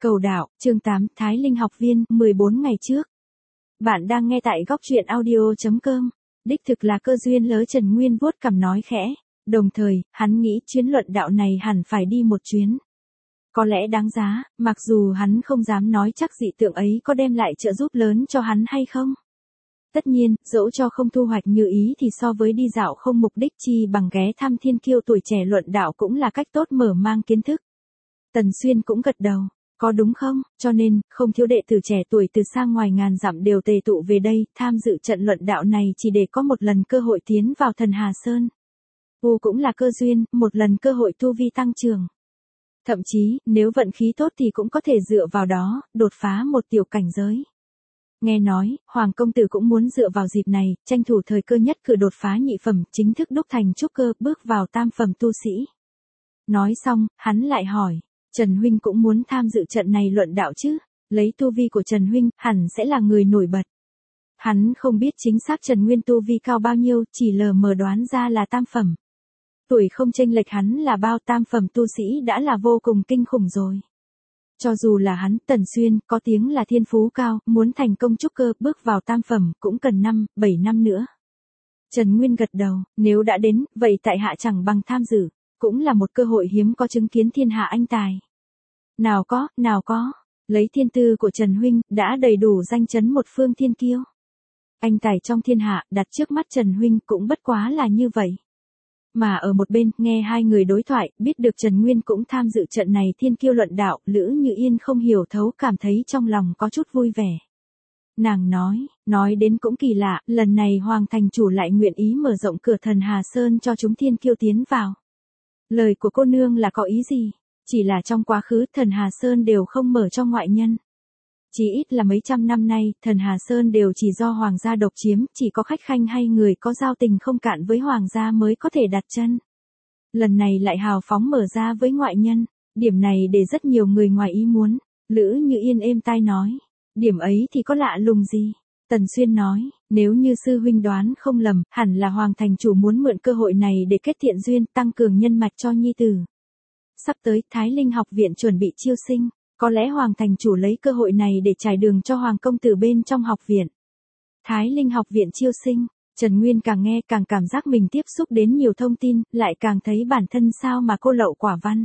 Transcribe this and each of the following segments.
Cầu đạo, chương 8, Thái Linh học viên, 14 ngày trước. Bạn đang nghe tại góc truyện audio.com. Đích thực là cơ duyên lớ Trần Nguyên vuốt cằm nói khẽ. Đồng thời, hắn nghĩ chuyến luận đạo này hẳn phải đi một chuyến. Có lẽ đáng giá, mặc dù hắn không dám nói chắc dị tượng ấy có đem lại trợ giúp lớn cho hắn hay không. Tất nhiên, dẫu cho không thu hoạch như ý thì so với đi dạo không mục đích chi bằng ghé thăm thiên kiêu tuổi trẻ luận đạo cũng là cách tốt mở mang kiến thức. Tần Xuyên cũng gật đầu. Có đúng không, cho nên, không thiếu đệ tử trẻ tuổi từ xa ngoài ngàn dặm đều tề tụ về đây, tham dự trận luận đạo này chỉ để có một lần cơ hội tiến vào Thần Hà Sơn. Cũng là cơ duyên, một lần cơ hội tu vi tăng trưởng. Thậm chí, nếu vận khí tốt thì cũng có thể dựa vào đó, đột phá một tiểu cảnh giới. Nghe nói, Hoàng công tử cũng muốn dựa vào dịp này, tranh thủ thời cơ nhất cử đột phá nhị phẩm, chính thức đúc thành trúc cơ, bước vào tam phẩm tu sĩ. Nói xong, hắn lại hỏi. Trần Huynh cũng muốn tham dự trận này luận đạo chứ, lấy tu vi của Trần Huynh, hẳn sẽ là người nổi bật. Hắn không biết chính xác Trần Nguyên tu vi cao bao nhiêu, chỉ lờ mờ đoán ra là tam phẩm. Tuổi không chênh lệch hắn là bao, tam phẩm tu sĩ đã là vô cùng kinh khủng rồi. Cho dù là hắn, Tần Xuyên, có tiếng là thiên phú cao, muốn thành công trúc cơ, bước vào tam phẩm, cũng cần 7 năm nữa. Trần Nguyên gật đầu, nếu đã đến, vậy tại hạ chẳng bằng tham dự. Cũng là một cơ hội hiếm có chứng kiến thiên hạ anh tài. Nào có, lấy thiên tư của Trần Huynh, đã đầy đủ danh chấn một phương thiên kiêu. Anh tài trong thiên hạ, đặt trước mắt Trần Huynh cũng bất quá là như vậy. Mà ở một bên, nghe hai người đối thoại, biết được Trần Nguyên cũng tham dự trận này thiên kiêu luận đạo, Lữ Như Yên không hiểu thấu cảm thấy trong lòng có chút vui vẻ. Nàng nói đến cũng kỳ lạ, lần này Hoàng thành chủ lại nguyện ý mở rộng cửa Thần Hà Sơn cho chúng thiên kiêu tiến vào. Lời của cô nương là có ý gì? Chỉ là trong quá khứ Thần Hà Sơn đều không mở cho ngoại nhân. Chỉ ít là mấy trăm năm nay, Thần Hà Sơn đều chỉ do Hoàng gia độc chiếm, chỉ có khách khanh hay người có giao tình không cạn với Hoàng gia mới có thể đặt chân. Lần này lại hào phóng mở ra với ngoại nhân, điểm này để rất nhiều người ngoài ý muốn. Lữ Như Yên êm tai nói, điểm ấy thì có lạ lùng gì? Tần Xuyên nói, nếu như sư huynh đoán không lầm, hẳn là Hoàng thành chủ muốn mượn cơ hội này để kết thiện duyên, tăng cường nhân mạch cho nhi tử. Sắp tới, Thái Linh học viện chuẩn bị chiêu sinh, có lẽ Hoàng thành chủ lấy cơ hội này để trải đường cho Hoàng công tử bên trong học viện. Thái Linh học viện chiêu sinh, Trần Nguyên càng nghe càng cảm giác mình tiếp xúc đến nhiều thông tin, lại càng thấy bản thân sao mà cô lậu quả văn.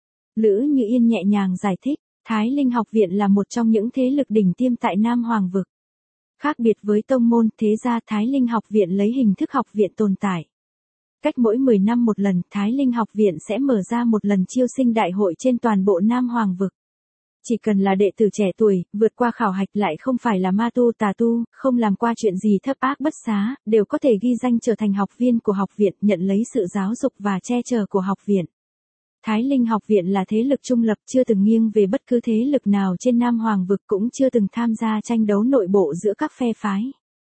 Lữ Như Yên nhẹ nhàng giải thích, Thái Linh học viện là một trong những thế lực đỉnh tiêm tại Nam Hoàng vực. Khác biệt với tông môn, thế gia Thái Linh học viện lấy hình thức học viện tồn tại. Cách mỗi 10 năm một lần, Thái Linh học viện sẽ mở ra một lần chiêu sinh đại hội trên toàn bộ Nam Hoàng vực. Chỉ cần là đệ tử trẻ tuổi, vượt qua khảo hạch lại không phải là ma tu tà tu, không làm qua chuyện gì thấp ác bất xá, đều có thể ghi danh trở thành học viên của học viện, nhận lấy sự giáo dục và che chở của học viện. Thái Linh học viện là thế lực trung lập, chưa từng nghiêng về bất cứ thế lực nào trên Nam Hoàng vực, cũng chưa từng tham gia tranh đấu nội bộ giữa các phe phái.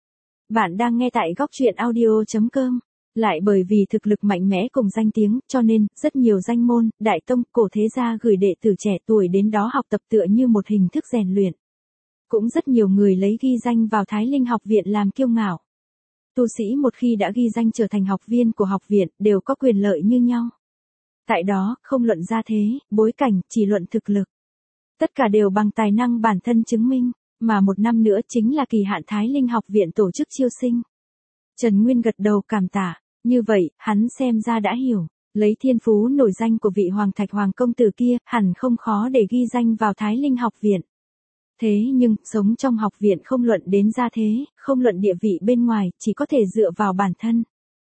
Bạn đang nghe tại góc truyện audio.com. Lại bởi vì thực lực mạnh mẽ cùng danh tiếng, cho nên, rất nhiều danh môn, đại tông, cổ thế gia gửi đệ tử trẻ tuổi đến đó học tập tựa như một hình thức rèn luyện. Cũng rất nhiều người lấy ghi danh vào Thái Linh học viện làm kiêu ngạo. Tu sĩ một khi đã ghi danh trở thành học viên của học viện, đều có quyền lợi như nhau. Tại đó, không luận gia thế, bối cảnh, chỉ luận thực lực. Tất cả đều bằng tài năng bản thân chứng minh, mà một năm nữa chính là kỳ hạn Thái Linh học viện tổ chức chiêu sinh. Trần Nguyên gật đầu cảm tạ, như vậy, hắn xem ra đã hiểu, lấy thiên phú nổi danh của vị Hoàng Thạch Hoàng công tử kia, hẳn không khó để ghi danh vào Thái Linh học viện. Thế nhưng, sống trong học viện không luận đến gia thế, không luận địa vị bên ngoài, chỉ có thể dựa vào bản thân.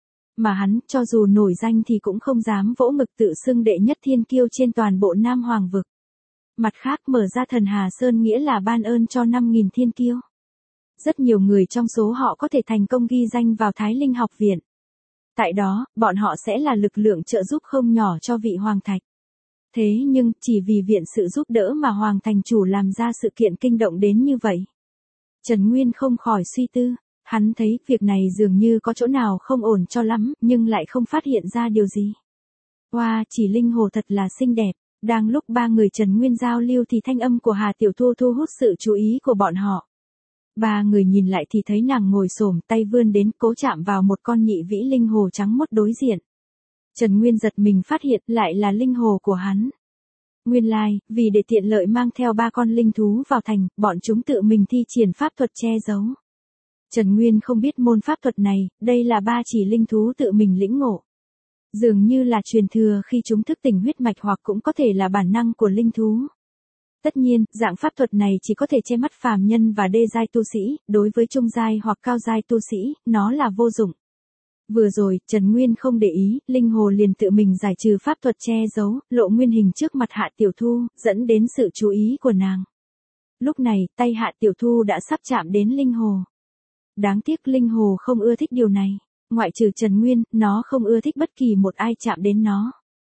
Mà hắn, cho dù nổi danh thì cũng không dám vỗ ngực tự xưng đệ nhất thiên kiêu trên toàn bộ Nam Hoàng vực. Mặt khác, mở ra Thần Hà Sơn nghĩa là ban ơn cho 5.000 thiên kiêu. Rất nhiều người trong số họ có thể thành công ghi danh vào Thái Linh học viện. Tại đó, bọn họ sẽ là lực lượng trợ giúp không nhỏ cho vị Hoàng Thạch. Thế nhưng, chỉ vì viện sự giúp đỡ mà Hoàng thành chủ làm ra sự kiện kinh động đến như vậy. Trần Nguyên không khỏi suy tư, hắn thấy việc này dường như có chỗ nào không ổn cho lắm, nhưng lại không phát hiện ra điều gì. Wow, chỉ linh hồ thật là xinh đẹp. Đang lúc ba người Trần Nguyên giao lưu thì thanh âm của Hà Tiểu Thu thu hút sự chú ý của bọn họ. Ba người nhìn lại thì thấy nàng ngồi xổm tay vươn đến cố chạm vào một con nhị vĩ linh hồ trắng muốt đối diện. Trần Nguyên giật mình phát hiện lại là linh hồ của hắn. Nguyên lai, vì để tiện lợi mang theo 3 con linh thú vào thành, bọn chúng tự mình thi triển pháp thuật che giấu. Trần Nguyên không biết môn pháp thuật này, đây là 3 chỉ linh thú tự mình lĩnh ngộ. Dường như là truyền thừa khi chúng thức tỉnh huyết mạch hoặc cũng có thể là bản năng của linh thú. Tất nhiên, dạng pháp thuật này chỉ có thể che mắt phàm nhân và đê giai tu sĩ, đối với trung giai hoặc cao giai tu sĩ, nó là vô dụng. Vừa rồi, Trần Nguyên không để ý, linh hồ liền tự mình giải trừ pháp thuật che giấu, lộ nguyên hình trước mặt Hạ Tiểu Thu, dẫn đến sự chú ý của nàng. Lúc này, tay Hạ Tiểu Thu đã sắp chạm đến linh hồ. Đáng tiếc linh hồ không ưa thích điều này. Ngoại trừ Trần Nguyên, nó không ưa thích bất kỳ một ai chạm đến nó.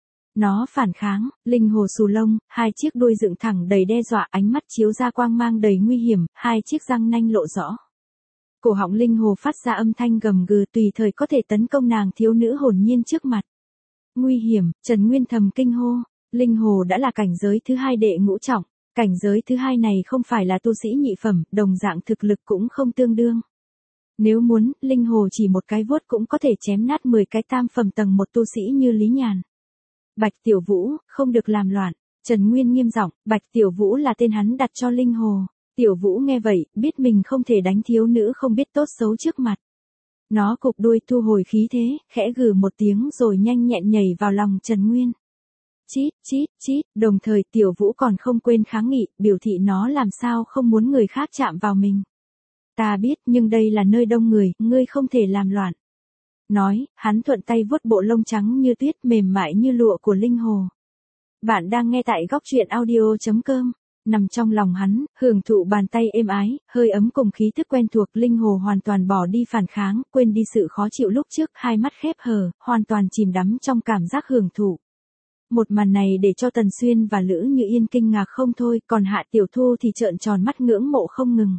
Nó phản kháng, linh hồ xù lông, 2 chiếc đuôi dựng thẳng đầy đe dọa, ánh mắt chiếu ra quang mang đầy nguy hiểm, 2 chiếc răng nanh lộ rõ. Cổ họng linh hồ phát ra âm thanh gầm gừ tùy thời có thể tấn công nàng thiếu nữ hồn nhiên trước mặt. Nguy hiểm, Trần Nguyên thầm kinh hô, linh hồ đã là cảnh giới thứ 2 đệ ngũ trọng, cảnh giới thứ 2 này không phải là tu sĩ nhị phẩm, đồng dạng thực lực cũng không tương đương. Nếu muốn, linh hồ chỉ một cái vuốt cũng có thể chém nát 10 cái tam phẩm tầng 1 tu sĩ như Lý Nhàn. Bạch Tiểu Vũ, không được làm loạn. Trần Nguyên nghiêm giọng, Bạch Tiểu Vũ là tên hắn đặt cho linh hồ. Tiểu Vũ nghe vậy, biết mình không thể đánh thiếu nữ không biết tốt xấu trước mặt. Nó cụp đuôi thu hồi khí thế, khẽ gừ một tiếng rồi nhanh nhẹn nhảy vào lòng Trần Nguyên. Chít, chít, chít, đồng thời Tiểu Vũ còn không quên kháng nghị, biểu thị nó làm sao không muốn người khác chạm vào mình. Ta biết, nhưng đây là nơi đông người, ngươi không thể làm loạn. Nói, hắn thuận tay vuốt bộ lông trắng như tuyết mềm mại như lụa của linh hồ. Bạn đang nghe tại góc truyện audio.com. Nằm trong lòng hắn, hưởng thụ bàn tay êm ái, hơi ấm cùng khí thức quen thuộc, linh hồ hoàn toàn bỏ đi phản kháng, quên đi sự khó chịu lúc trước, 2 mắt khép hờ, hoàn toàn chìm đắm trong cảm giác hưởng thụ. Một màn này để cho Tần Xuyên và Lữ Như Yên kinh ngạc không thôi, còn Hạ Tiểu Thu thì trợn tròn mắt ngưỡng mộ không ngừng.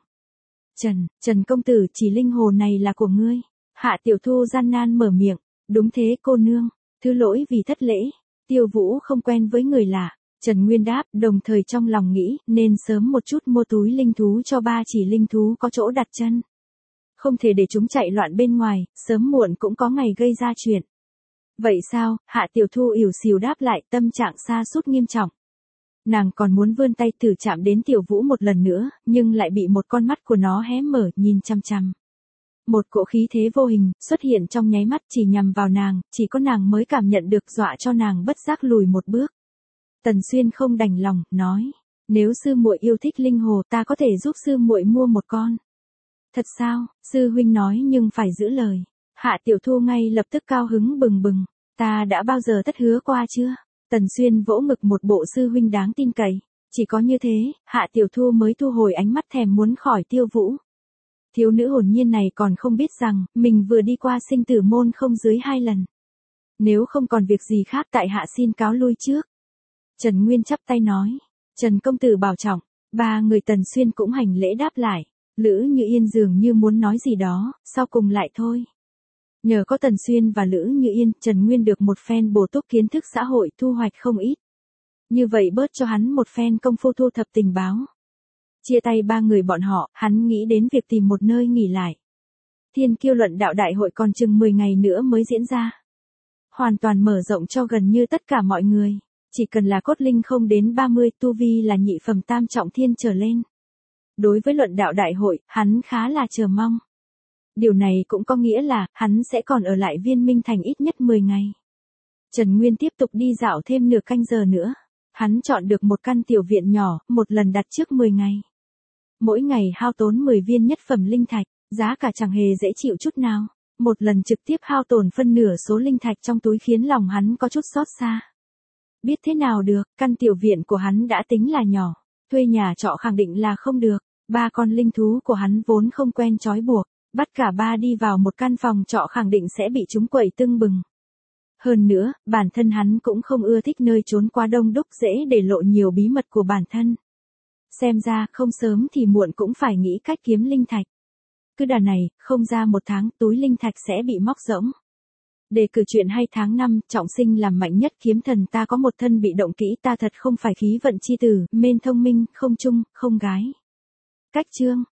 Trần công tử, chỉ linh hồ này là của ngươi. Hạ Tiểu Thu gian nan mở miệng, đúng thế cô nương, thứ lỗi vì thất lễ. Tiêu Vũ không quen với người lạ. Trần Nguyên đáp, đồng thời trong lòng nghĩ, nên sớm một chút mua túi linh thú cho 3 chỉ linh thú có chỗ đặt chân. Không thể để chúng chạy loạn bên ngoài, sớm muộn cũng có ngày gây ra chuyện. Vậy sao? Hạ Tiểu Thu ỉu xìu đáp lại, tâm trạng sa sút nghiêm trọng. Nàng còn muốn vươn tay thử chạm đến Tiểu Vũ một lần nữa, nhưng lại bị một con mắt của nó hé mở, nhìn chăm chăm. Một cỗ khí thế vô hình, xuất hiện trong nháy mắt chỉ nhằm vào nàng, chỉ có nàng mới cảm nhận được, dọa cho nàng bất giác lùi một bước. Tần Xuyên không đành lòng, nói, nếu sư muội yêu thích linh hồ ta có thể giúp sư muội mua một con. Thật sao? Sư huynh nói nhưng phải giữ lời. Hạ Tiểu Thu ngay lập tức cao hứng bừng bừng, ta đã bao giờ thất hứa qua chưa? Tần Xuyên vỗ ngực một bộ sư huynh đáng tin cậy. Chỉ có như thế, Hạ Tiểu Thu mới thu hồi ánh mắt thèm muốn khỏi Tiêu Vũ. Thiếu nữ hồn nhiên này còn không biết rằng, mình vừa đi qua sinh tử môn không dưới 2 lần. Nếu không còn việc gì khác tại hạ xin cáo lui trước. Trần Nguyên chắp tay nói, Trần công tử bảo trọng. 3 người Tần Xuyên cũng hành lễ đáp lại. Lữ Như Yên dường như muốn nói gì đó, sau cùng lại thôi. Nhờ có Tần Xuyên và Lữ Như Yên, Trần Nguyên được một phen bổ túc kiến thức xã hội, thu hoạch không ít. Như vậy bớt cho hắn một phen công phu thu thập tình báo. Chia tay 3 người bọn họ, hắn nghĩ đến việc tìm một nơi nghỉ lại. Thiên Kiêu luận đạo đại hội còn chừng 10 ngày nữa mới diễn ra. Hoàn toàn mở rộng cho gần như tất cả mọi người. Chỉ cần là cốt linh không đến 30, tu vi là nhị phẩm tam trọng thiên trở lên. Đối với luận đạo đại hội, hắn khá là chờ mong. Điều này cũng có nghĩa là, hắn sẽ còn ở lại Viên Minh Thành ít nhất 10 ngày. Trần Nguyên tiếp tục đi dạo thêm nửa canh giờ nữa. Hắn chọn được một căn tiểu viện nhỏ, một lần đặt trước 10 ngày. Mỗi ngày hao tốn 10 viên nhất phẩm linh thạch, giá cả chẳng hề dễ chịu chút nào. Một lần trực tiếp hao tổn phân nửa số linh thạch trong túi khiến lòng hắn có chút xót xa. Biết thế nào được, căn tiểu viện của hắn đã tính là nhỏ. Thuê nhà trọ khẳng định là không được. 3 con linh thú của hắn vốn không quen trói buộc. Bắt cả 3 đi vào một căn phòng trọ khẳng định sẽ bị chúng quẩy tưng bừng. Hơn nữa, bản thân hắn cũng không ưa thích nơi trốn quá đông đúc dễ để lộ nhiều bí mật của bản thân. Xem ra không sớm thì muộn cũng phải nghĩ cách kiếm linh thạch. Cứ đà này, không ra 1 tháng túi linh thạch sẽ bị móc rỗng. Đề cử chuyện hay tháng 5, trọng sinh làm mạnh nhất kiếm thần ta có một thân bị động kỹ ta thật không phải khí vận chi tử, mên thông minh, không trung, không gái. Cách chương.